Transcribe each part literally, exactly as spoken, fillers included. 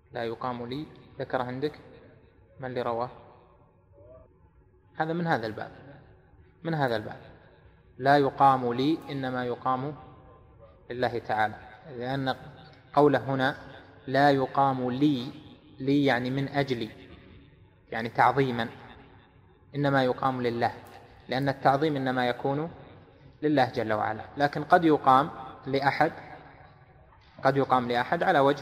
لا يقام لي ذكر عندك من اللي رواه؟ هذا من هذا الباب، من هذا الباب لا يقام لي إنما يقام لله تعالى، لأن قوله هنا لا يقام لي، لي يعني من أجلي، يعني تعظيما، إنما يقام لله، لأن التعظيم إنما يكون لله جل وعلا، لكن قد يقام لأحد، قد يقام لأحد على وجه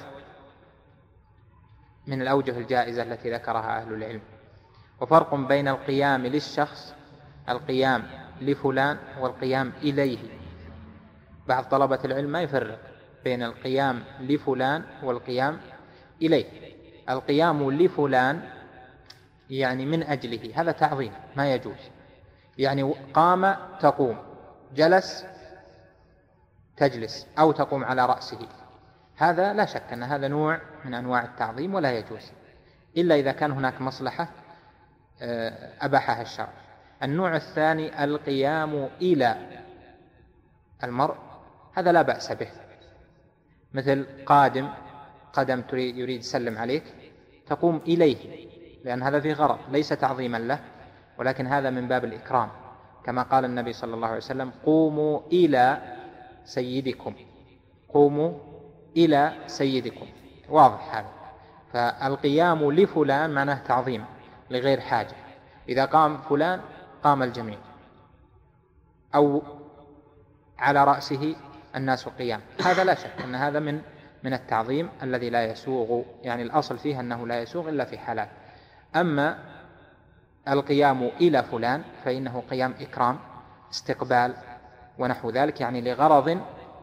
من الأوجه الجائزة التي ذكرها أهل العلم. وفرق بين القيام للشخص، القيام لفلان، والقيام إليه. بعض طلبة العلم ما يفرق بين القيام لفلان والقيام إليه. القيام لفلان يعني من أجله، هذا تعظيم ما يجوز، يعني قام تقوم، جلس تجلس أو تقوم على رأسه، هذا لا شك أن هذا نوع من أنواع التعظيم ولا يجوز إلا إذا كان هناك مصلحة أباحها الشرع. النوع الثاني القيام إلى المرء، هذا لا بأس به، مثل قادم، قدم تريد يريد يسلم عليك، تقوم إليه، لأن هذا فيه غرض ليس تعظيما له، ولكن هذا من باب الإكرام، كما قال النبي صلى الله عليه وسلم قوموا إلى سيدكم، قوموا إلى سيدكم، واضح هذا. فالقيام لفلان معناه تعظيم لغير حاجة، إذا قام فلان قام الجميع، أو على رأسه الناس قيام، هذا لا شك أن هذا من من التعظيم الذي لا يسوغ، يعني الأصل فيه أنه لا يسوغ إلا في حالات. أما القيام إلى فلان فإنه قيام إكرام، استقبال ونحو ذلك، يعني لغرض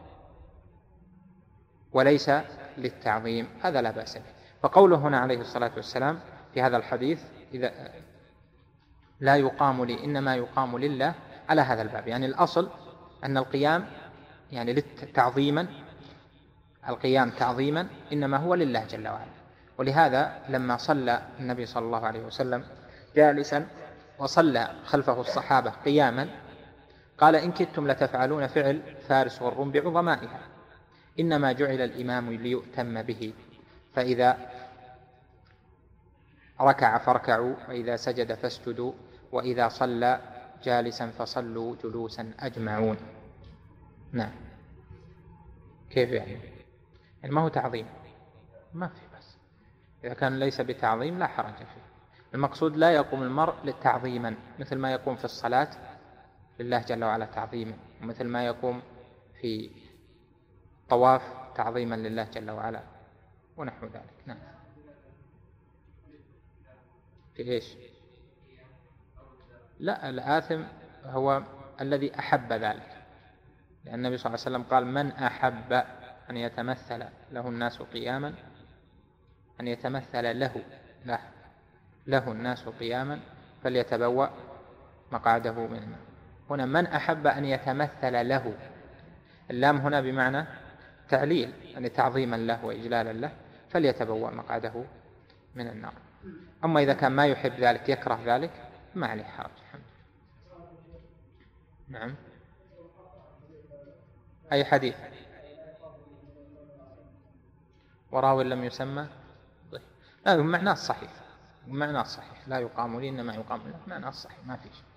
وليس للتعظيم، هذا لا بأس به. فقوله هنا عليه الصلاة والسلام في هذا الحديث إذا لا يقام لي إنما يقام لله، على هذا الباب، يعني الأصل أن القيام يعني تعظيما، القيام تعظيما إنما هو لله جل وعلا. ولهذا لما صلى النبي صلى الله عليه وسلم جالسا وصلى خلفه الصحابة قياما، قال إن كدتم لتفعلون فعل فارس والروم بعظمائها، إنما جعل الإمام ليؤتم به، فإذا ركع فاركعوا، وإذا سجد فاسجدوا، وإذا صلى جالسا فصلوا جلوسا أجمعون. نعم. كيف يعني؟ يعني ما هو تعظيم، ما في، بس إذا كان ليس بتعظيم لا حرج فيه. المقصود لا يقوم المرء للتعظيما، مثل ما يقوم في الصلاة لله جل وعلا تعظيما، ومثل ما يقوم في طواف تعظيما لله جل وعلا ونحو ذلك. نعم. في إيش؟ لا، الآثم هو الذي أحب ذلك، لأن النبي صلى الله عليه وسلم قال من أحب أن يتمثل له الناس قياما، أن يتمثل له له, له الناس قياما فليتبوأ مقعده من النار. هنا من أحب أن يتمثل له، اللام هنا بمعنى تعليل، يعني تعظيما له وإجلالا له، فليتبوأ مقعده من النار. أما إذا كان ما يحب ذلك، يكره ذلك، ما عليه حرج. نعم. أي حديث؟ وراو لم يسمى، لا، معناه الصحيح، معناه الصحيح لا يقام لي إنما يقام له، معناه الصحيح ما فيش.